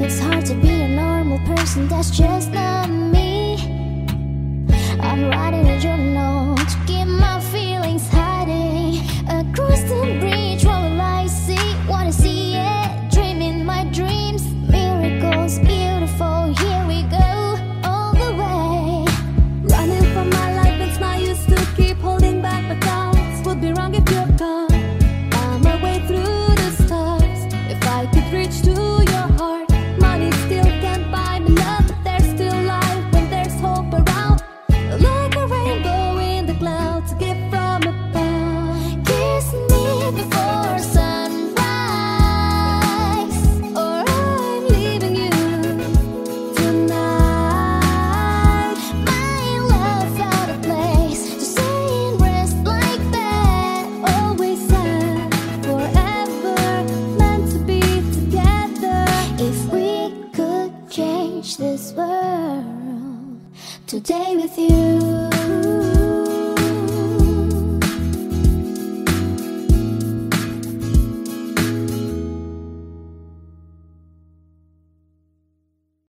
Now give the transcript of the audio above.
It's hard to be a normal person, that's just not me. I'm writing a journal to keep my feelings hiding. Across the bridge, what will I see? Wanna see it, dreaming my dreams. Miracles, beautiful, here we go, all the way. Running for my life, it's my use to keep holding back my thoughts. Would be wrong if you're gone. Find my way through the stars. If I could reach to your heart, money still can't buy me love, but there's still life when there's hope around. Like a rainbow in the clouds, a gift from above. Kiss me before sunrise, or I'm leaving you Tonight, my love out of place. To say and rest like that. always said forever, meant to be together. If we could change this world today with you.